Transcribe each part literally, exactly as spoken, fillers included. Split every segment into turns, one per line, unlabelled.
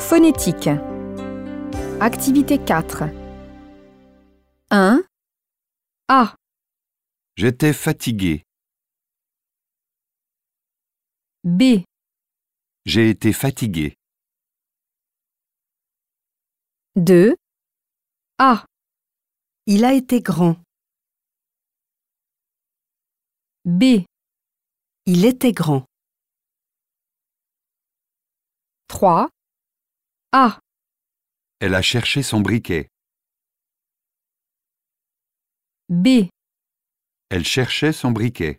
Phonétique. Activité quatre. un. A.
J'étais fatigué.
B.
J'ai été fatigué.
deux. A.
Il a été grand.
B.
Il était grand.
trois. A.
Elle a cherché son briquet.
B.
Elle cherchait son briquet.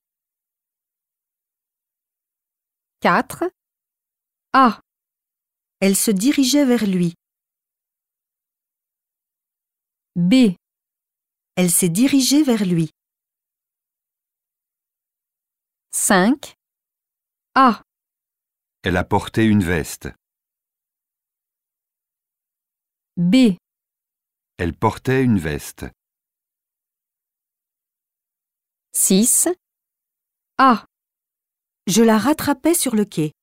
quatre. A.
Elle se dirigeait vers lui.
B.
Elle s'est dirigée vers lui.
cinq. A.
Elle a porté une veste.
B.
Elle portait une veste.
six. A.
Je la rattrapais sur le quai.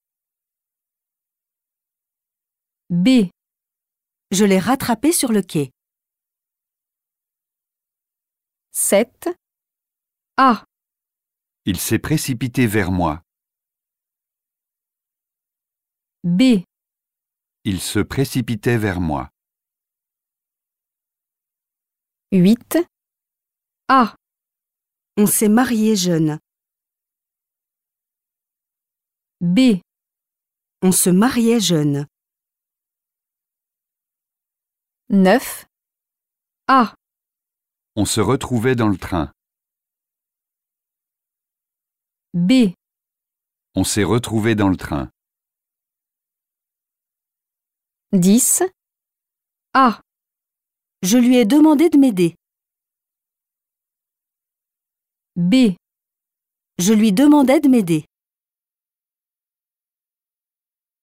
B.
Je l'ai rattrapée sur le quai.
sept. A.
Il s'est précipité vers moi.
B.
Il se précipitait vers moi.
huit. A.
On s'est mariés jeunes.
B.
On se mariait jeunes.
neuf. A.
On se retrouvait dans le train.
B.
On s'est retrouvés dans le train.
dix. A.
Je lui ai demandé de m'aider.
B.
Je lui demandais de m'aider.